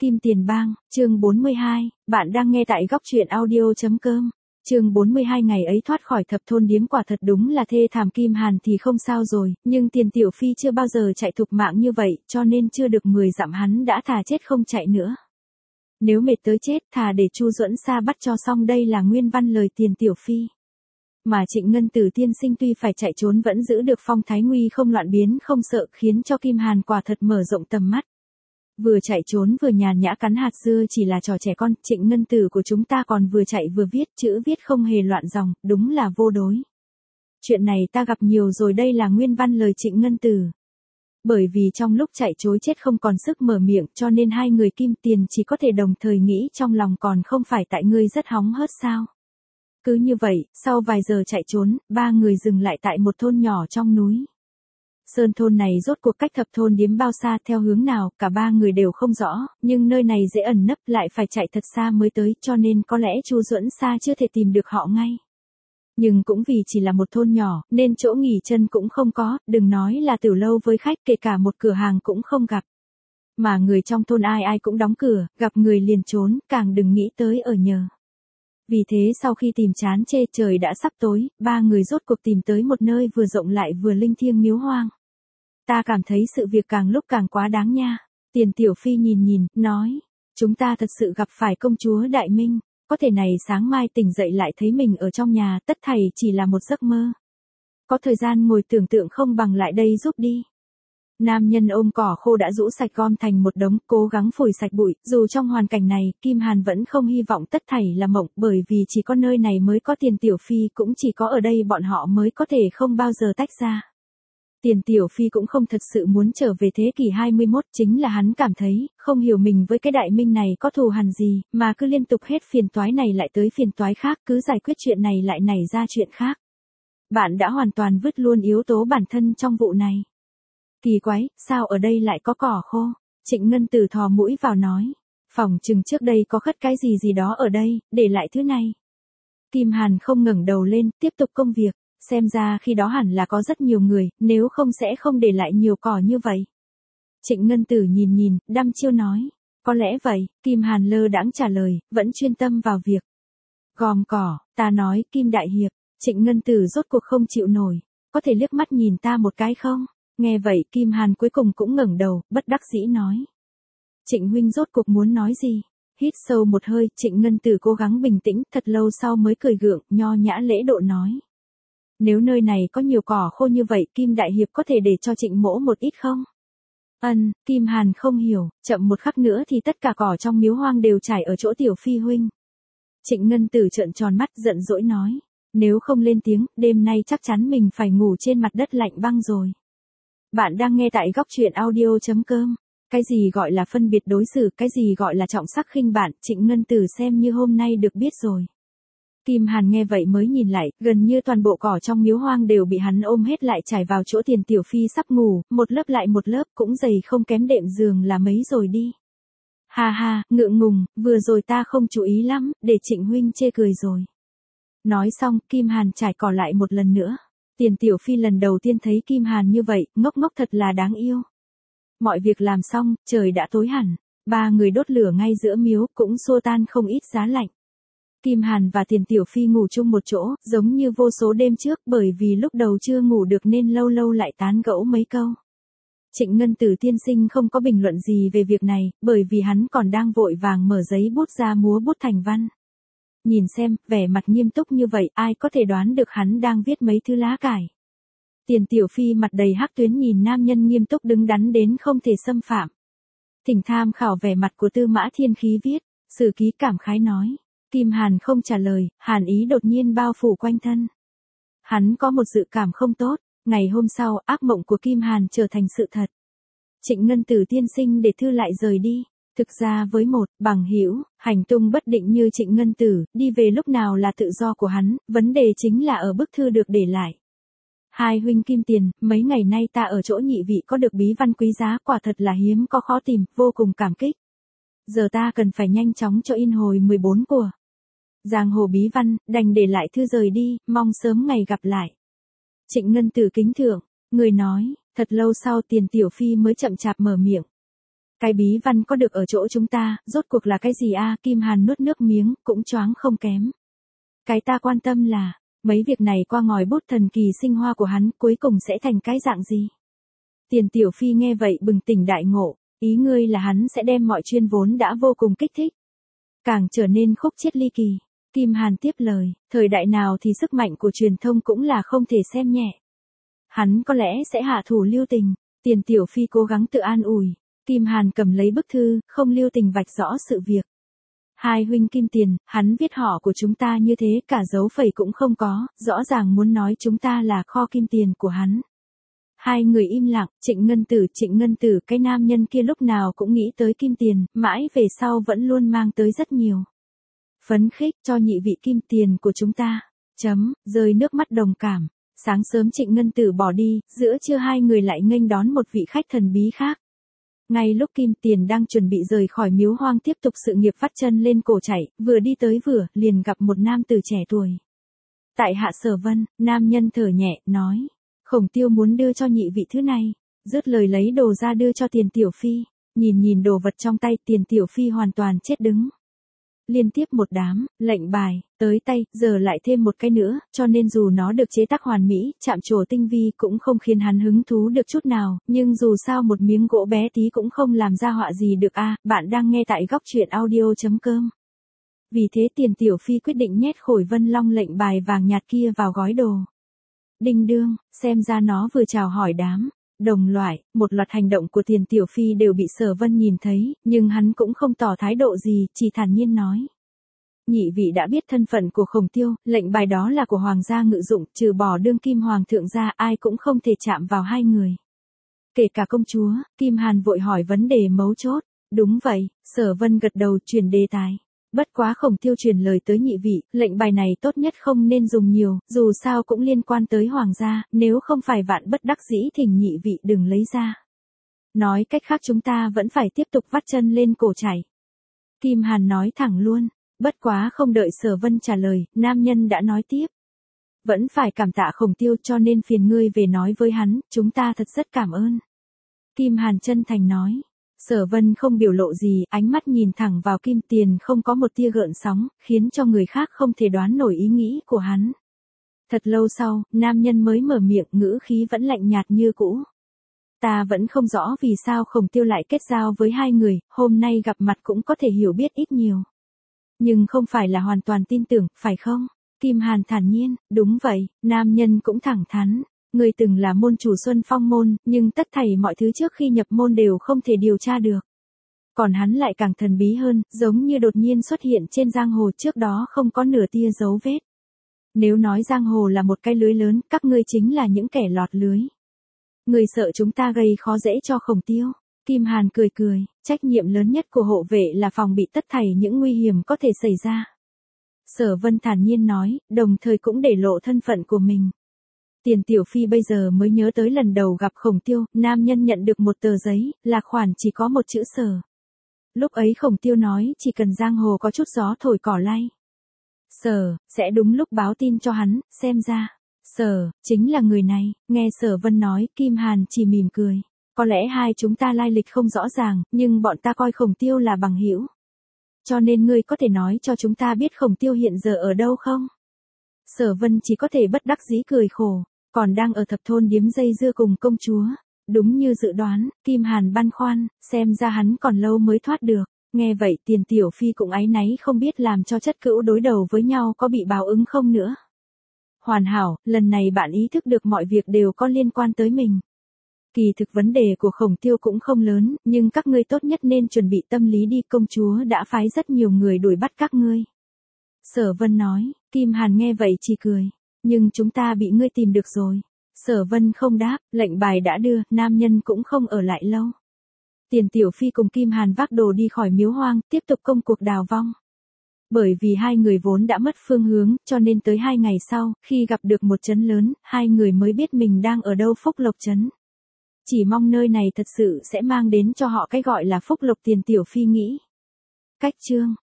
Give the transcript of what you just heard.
Kim Tiền Bang, chương 42, bạn đang nghe tại góc truyện audio.com. Chương 42 ngày ấy thoát khỏi thập thôn điếm quả thật đúng là thê thảm. Kim Hàn thì không sao rồi, nhưng Tiền Tiểu Phi chưa bao giờ chạy thục mạng như vậy, cho nên chưa được 10 dặm hắn đã thà chết không chạy nữa. Nếu mệt tới chết thà để Chu Duẫn Sa bắt cho xong, đây là nguyên văn lời Tiền Tiểu Phi. Mà Trịnh Ngân Tử tiên sinh tuy phải chạy trốn vẫn giữ được phong thái nguy không loạn biến không sợ, khiến cho Kim Hàn quả thật mở rộng tầm mắt. Vừa chạy trốn vừa nhàn nhã cắn hạt dưa chỉ là trò trẻ con, Trịnh Ngân Tử của chúng ta còn vừa chạy vừa viết, chữ viết không hề loạn dòng, đúng là vô đối. Chuyện này ta gặp nhiều rồi, đây là nguyên văn lời Trịnh Ngân Tử. Bởi vì trong lúc chạy trối chết không còn sức mở miệng, cho nên hai người Kim Tiền chỉ có thể đồng thời nghĩ trong lòng, còn không phải tại ngươi rất hóng hớt sao. Cứ như vậy, sau vài giờ chạy trốn, ba người dừng lại tại một thôn nhỏ trong núi. Sơn thôn này rốt cuộc cách thập thôn điếm bao xa, theo hướng nào, cả ba người đều không rõ, nhưng nơi này dễ ẩn nấp, lại phải chạy thật xa mới tới, cho nên có lẽ Chu Duẫn Sa chưa thể tìm được họ ngay. Nhưng cũng vì chỉ là một thôn nhỏ, nên chỗ nghỉ chân cũng không có, đừng nói là tiểu lâu với khách, kể cả một cửa hàng cũng không gặp. Mà người trong thôn ai ai cũng đóng cửa, gặp người liền trốn, càng đừng nghĩ tới ở nhờ. Vì thế sau khi tìm chán chê, trời đã sắp tối, ba người rốt cuộc tìm tới một nơi vừa rộng lại vừa linh thiêng miếu hoang. Ta cảm thấy sự việc càng lúc càng quá đáng nha. Tiền Tiểu Phi nhìn, nói, chúng ta thật sự gặp phải công chúa Đại Minh, có thể này sáng mai tỉnh dậy lại thấy mình ở trong nhà, tất thảy chỉ là một giấc mơ. Có thời gian ngồi tưởng tượng không bằng lại đây giúp đi. Nam nhân ôm cỏ khô đã rũ sạch gom thành một đống, cố gắng phủi sạch bụi, dù trong hoàn cảnh này, Kim Hàn vẫn không hy vọng tất thảy là mộng, bởi vì chỉ có nơi này mới có Tiền Tiểu Phi, cũng chỉ có ở đây bọn họ mới có thể không bao giờ tách ra. Tiền Tiểu Phi cũng không thật sự muốn trở về thế kỷ 21, chính là hắn cảm thấy, không hiểu mình với cái Đại Minh này có thù hằn gì, mà cứ liên tục hết phiền toái này lại tới phiền toái khác, cứ giải quyết chuyện này lại nảy ra chuyện khác. Bạn đã hoàn toàn vứt luôn yếu tố bản thân trong vụ này. Kỳ quái, sao ở đây lại có cỏ khô? Trịnh Ngân Tử thò mũi vào nói. Phỏng chừng trước đây có khất cái gì đó ở đây, để lại thứ này. Kim Hàn không ngẩng đầu lên, tiếp tục công việc. Xem ra khi đó hẳn là có rất nhiều người, nếu không sẽ không để lại nhiều cỏ như vậy. Trịnh Ngân Tử nhìn, đăm chiêu nói. Có lẽ vậy, Kim Hàn lơ đãng trả lời, vẫn chuyên tâm vào việc. Gom cỏ, ta nói, Kim Đại Hiệp. Trịnh Ngân Tử rốt cuộc không chịu nổi. Có thể liếc mắt nhìn ta một cái không? Nghe vậy Kim Hàn cuối cùng cũng ngẩng đầu, bất đắc dĩ nói. Trịnh huynh rốt cuộc muốn nói gì? Hít sâu một hơi, Trịnh Ngân Tử cố gắng bình tĩnh, thật lâu sau mới cười gượng, nho nhã lễ độ nói. Nếu nơi này có nhiều cỏ khô như vậy, Kim Đại Hiệp có thể để cho Trịnh mỗ một ít không? Kim Hàn không hiểu, chậm một khắc nữa thì tất cả cỏ trong miếu hoang đều trải ở chỗ Tiểu Phi huynh. Trịnh Ngân Tử trợn tròn mắt giận dỗi nói. Nếu không lên tiếng, đêm nay chắc chắn mình phải ngủ trên mặt đất lạnh băng rồi. Bạn đang nghe tại góc truyện audio.com. Cái gì gọi là phân biệt đối xử, cái gì gọi là trọng sắc khinh bạn, Trịnh Ngân Tử xem như hôm nay được biết rồi. Kim Hàn nghe vậy mới nhìn lại, gần như toàn bộ cỏ trong miếu hoang đều bị hắn ôm hết lại trải vào chỗ Tiền Tiểu Phi sắp ngủ, một lớp lại một lớp, cũng dày không kém đệm giường là mấy rồi đi. Ha, ngượng ngùng, vừa rồi ta không chú ý lắm, để Trịnh huynh chê cười rồi. Nói xong, Kim Hàn trải cỏ lại một lần nữa. Tiền Tiểu Phi lần đầu tiên thấy Kim Hàn như vậy, ngốc thật là đáng yêu. Mọi việc làm xong, trời đã tối hẳn, ba người đốt lửa ngay giữa miếu, cũng xua tan không ít giá lạnh. Kim Hàn và Tiền Tiểu Phi ngủ chung một chỗ, giống như vô số đêm trước, bởi vì lúc đầu chưa ngủ được nên lâu lâu lại tán gẫu mấy câu. Trịnh Ngân Tử tiên sinh không có bình luận gì về việc này, bởi vì hắn còn đang vội vàng mở giấy bút ra múa bút thành văn. Nhìn xem, vẻ mặt nghiêm túc như vậy, ai có thể đoán được hắn đang viết mấy thứ lá cải. Tiền Tiểu Phi mặt đầy hắc tuyến nhìn nam nhân nghiêm túc đứng đắn đến không thể xâm phạm. Thỉnh tham khảo vẻ mặt của Tư Mã Thiên Khí viết, Sử Ký cảm khái nói. Kim Hàn không trả lời, hàn ý đột nhiên bao phủ quanh thân. Hắn có một dự cảm không tốt, ngày hôm sau, ác mộng của Kim Hàn trở thành sự thật. Trịnh Ngân Tử tiên sinh để thư lại rời đi. Thực ra với một bằng hữu hành tung bất định như Trịnh Ngân Tử, đi về lúc nào là tự do của hắn, vấn đề chính là ở bức thư được để lại. Hai huynh Kim Tiền, mấy ngày nay ta ở chỗ nhị vị có được bí văn quý giá, quả thật là hiếm có khó tìm, vô cùng cảm kích. Giờ ta cần phải nhanh chóng cho in hồi 14 của Giang Hồ bí văn, đành để lại thư rời đi, mong sớm ngày gặp lại. Trịnh Ngân Tử kính thượng, người nói, thật lâu sau Tiền Tiểu Phi mới chậm chạp mở miệng. Cái bí văn có được ở chỗ chúng ta, rốt cuộc là cái gì a? Kim Hàn nuốt nước miếng, cũng choáng không kém. Cái ta quan tâm là, mấy việc này qua ngòi bút thần kỳ sinh hoa của hắn cuối cùng sẽ thành cái dạng gì? Tiền Tiểu Phi nghe vậy bừng tỉnh đại ngộ, ý ngươi là hắn sẽ đem mọi chuyên vốn đã vô cùng kích thích, càng trở nên khúc chiết ly kỳ. Kim Hàn tiếp lời, thời đại nào thì sức mạnh của truyền thông cũng là không thể xem nhẹ. Hắn có lẽ sẽ hạ thủ lưu tình. Tiền Tiểu Phi cố gắng tự an ủi. Kim Hàn cầm lấy bức thư, không lưu tình vạch rõ sự việc. Hai huynh Kim Tiền, hắn viết họ của chúng ta như thế, cả dấu phẩy cũng không có, rõ ràng muốn nói chúng ta là kho kim tiền của hắn. Hai người im lặng, Trịnh Ngân Tử, cái nam nhân kia lúc nào cũng nghĩ tới kim tiền, mãi về sau vẫn luôn mang tới rất nhiều phấn khích cho nhị vị kim tiền của chúng ta. Rơi nước mắt đồng cảm. Sáng sớm Trịnh Ngân Tử bỏ đi, giữa trưa hai người lại nghênh đón một vị khách thần bí khác. Ngay lúc Kim Tiền đang chuẩn bị rời khỏi miếu hoang tiếp tục sự nghiệp vắt chân lên cổ chạy, vừa đi tới liền gặp một nam tử trẻ tuổi. Tại hạ Sở Vân, nam nhân thở nhẹ, nói. Khổng Tiêu muốn đưa cho nhị vị thứ này. Dứt lời lấy đồ ra đưa cho Tiền Tiểu Phi. Nhìn đồ vật trong tay, Tiền Tiểu Phi hoàn toàn chết đứng. Liên tiếp một đám, lệnh bài, tới tay, giờ lại thêm một cái nữa, cho nên dù nó được chế tác hoàn mỹ, chạm trổ tinh vi cũng không khiến hắn hứng thú được chút nào, nhưng dù sao một miếng gỗ bé tí cũng không làm ra họa gì được a. Bạn đang nghe tại góc truyện audio.com. Vì thế Tiền Tiểu Phi quyết định nhét Khổi Vân Long lệnh bài vàng nhạt kia vào gói đồ. Đinh đương, xem ra nó vừa chào hỏi đám đồng loại, một loạt hành động của Tiền Tiểu Phi đều bị Sở Vân nhìn thấy, nhưng hắn cũng không tỏ thái độ gì, chỉ thản nhiên nói. Nhị vị đã biết thân phận của Khổng Tiêu, lệnh bài đó là của Hoàng gia ngự dụng, trừ bỏ đương kim Hoàng thượng ra ai cũng không thể chạm vào hai người. Kể cả công chúa. Kim Hàn vội hỏi vấn đề mấu chốt. Đúng vậy, Sở Vân gật đầu chuyển đề tài. Bất quá Khổng Tiêu truyền lời tới nhị vị, lệnh bài này tốt nhất không nên dùng nhiều, dù sao cũng liên quan tới hoàng gia, nếu không phải vạn bất đắc dĩ thỉnh nhị vị đừng lấy ra. Nói cách khác chúng ta vẫn phải tiếp tục vắt chân lên cổ chạy. Kim Hàn nói thẳng luôn, bất quá không đợi Sở Vân trả lời, nam nhân đã nói tiếp. Vẫn phải cảm tạ Khổng Tiêu cho nên phiền ngươi về nói với hắn, chúng ta thật rất cảm ơn. Kim Hàn chân thành nói. Sở Vân không biểu lộ gì, ánh mắt nhìn thẳng vào Kim Tiền không có một tia gợn sóng, khiến cho người khác không thể đoán nổi ý nghĩ của hắn. Thật lâu sau, nam nhân mới mở miệng, ngữ khí vẫn lạnh nhạt như cũ. Ta vẫn không rõ vì sao Khổng Tiêu lại kết giao với hai người, hôm nay gặp mặt cũng có thể hiểu biết ít nhiều. Nhưng không phải là hoàn toàn tin tưởng, phải không? Kim Hàn thản nhiên, đúng vậy, nam nhân cũng thẳng thắn. Người từng là môn chủ Xuân Phong môn, nhưng tất thảy mọi thứ trước khi nhập môn đều không thể điều tra được. Còn hắn lại càng thần bí hơn, giống như đột nhiên xuất hiện trên giang hồ trước đó không có nửa tia dấu vết. Nếu nói giang hồ là một cái lưới lớn, các ngươi chính là những kẻ lọt lưới. Người sợ chúng ta gây khó dễ cho Khổng Tiêu. Kim Hàn cười, trách nhiệm lớn nhất của hộ vệ là phòng bị tất thảy những nguy hiểm có thể xảy ra. Sở Vân thản nhiên nói, đồng thời cũng để lộ thân phận của mình. Tiền Tiểu Phi bây giờ mới nhớ tới lần đầu gặp Khổng Tiêu, nam nhân nhận được một tờ giấy, là khoản chỉ có một chữ Sở. Lúc ấy Khổng Tiêu nói chỉ cần giang hồ có chút gió thổi cỏ lay. Sở, sẽ đúng lúc báo tin cho hắn, xem ra. Sở, chính là người này, nghe Sở Vân nói, Kim Hàn chỉ mỉm cười. Có lẽ hai chúng ta lai lịch không rõ ràng, nhưng bọn ta coi Khổng Tiêu là bằng hữu. Cho nên ngươi có thể nói cho chúng ta biết Khổng Tiêu hiện giờ ở đâu không? Sở Vân chỉ có thể bất đắc dĩ cười khổ. Còn đang ở thập thôn điếm dây dưa cùng công chúa. Đúng như dự đoán, Kim Hàn băn khoăn, xem ra hắn còn lâu mới thoát được. Nghe vậy Tiền Tiểu Phi cũng áy náy không biết làm cho chất cữu đối đầu với nhau có bị báo ứng không nữa. Hoàn hảo, lần này bạn ý thức được mọi việc đều có liên quan tới mình. Kỳ thực vấn đề của Khổng Tiêu cũng không lớn, nhưng các ngươi tốt nhất nên chuẩn bị tâm lý đi, công chúa đã phái rất nhiều người đuổi bắt các ngươi. Sở Vân nói, Kim Hàn nghe vậy chỉ cười. Nhưng chúng ta bị ngươi tìm được rồi. Sở Vân không đáp, lệnh bài đã đưa, nam nhân cũng không ở lại lâu. Tiền Tiểu Phi cùng Kim Hàn vác đồ đi khỏi miếu hoang, tiếp tục công cuộc đào vong. Bởi vì hai người vốn đã mất phương hướng, cho nên tới 2 ngày sau, khi gặp được một trấn lớn, hai người mới biết mình đang ở đâu. Phúc Lộc trấn. Chỉ mong nơi này thật sự sẽ mang đến cho họ cái gọi là phúc lộc, Tiền Tiểu Phi nghĩ. Cách chương